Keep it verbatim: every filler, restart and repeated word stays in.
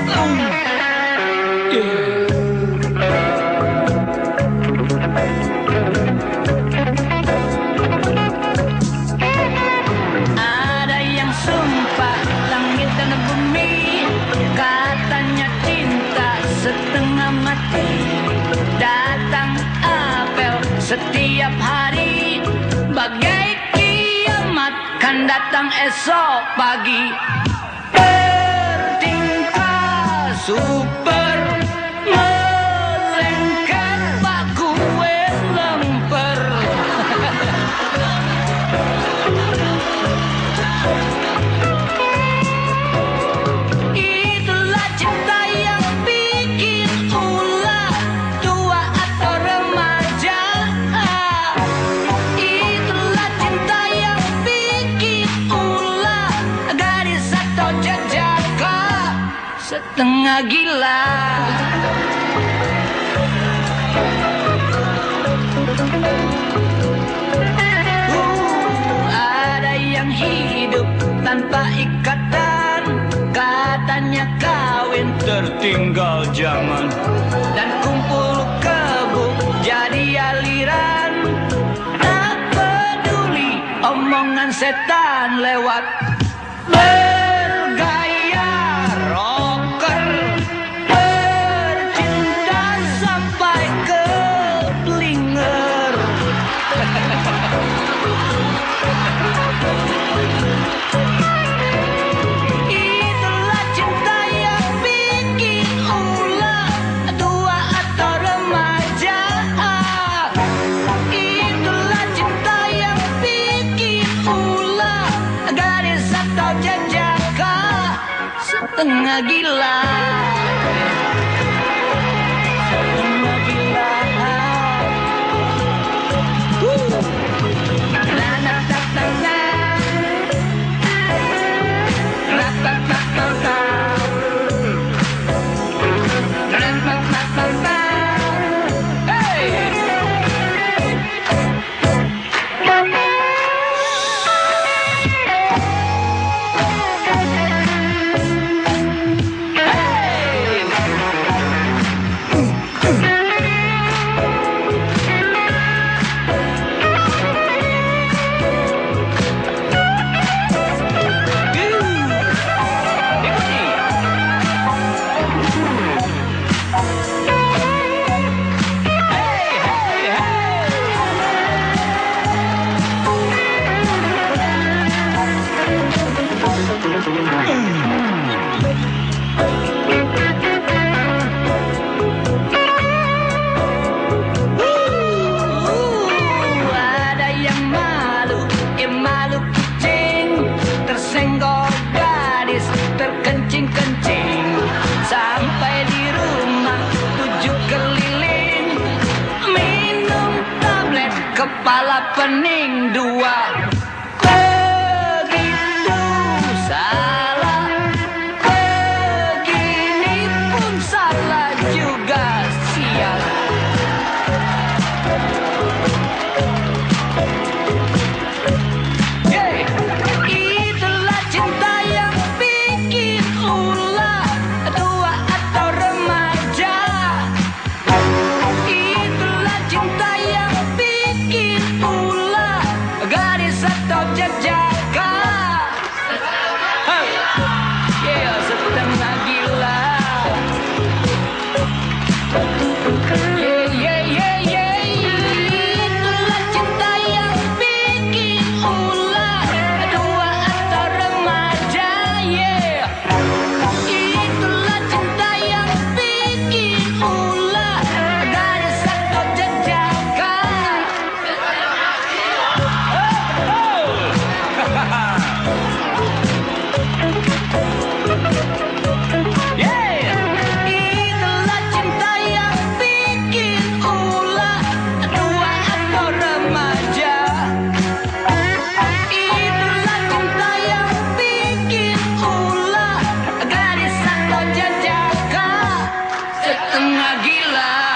Ada yang sumpah langit dan bumi, katanya cinta setengah mati. Datang apel setiap hari, bagai kiamat kan datang esok pagi. Bertingkah super melengket bak kue lemper. Itulah cinta yang bikin ulah, tua atau remaja. Itulah cinta yang bikin ulah, gadis atau jejaka, setengah gila. Uh, ada yang hidup tanpa ikatan, katanya kawin tertinggal zaman, dan kumpul kebo jadi aliran. Tak peduli omongan setan lewat, bergaya rocker, bercinta sampai ke blinger. Itulah cinta yang bikin ulah, tua atau remaja. Itulah cinta yang bikin ulah, gadis atau jejaka, setengah gila. Setengah gila. Uh. Na na ta ta ta. Ra ta ta ta ta. Ra ta ta ta ta. Hey. Ada yang malu, eh malu kucing, tersenggol gadis, terkencing-kencing. Sampai di rumah tujuh keliling, minum tablet kepala pening dua. Begitu salah, begini pun salah juga, sial. Hey, itulah cinta yang bikin ulah, tua atau remaja. Itulah cinta yang bikin ulah, gadis atau jejaka. Hey, yeah, setengah gila. Yeah, yeah, yeah, yeah. Itulah cinta yang bikin ulah, tua atau remaja. Yeah. Itulah cinta yang bikin ulah, gadis atau jejaka. Yeah. Itulah cinta yang bikin ulah, tua atau remaja. Itulah cinta yang bikin ulah, gadis atau jejaka, setengah gila.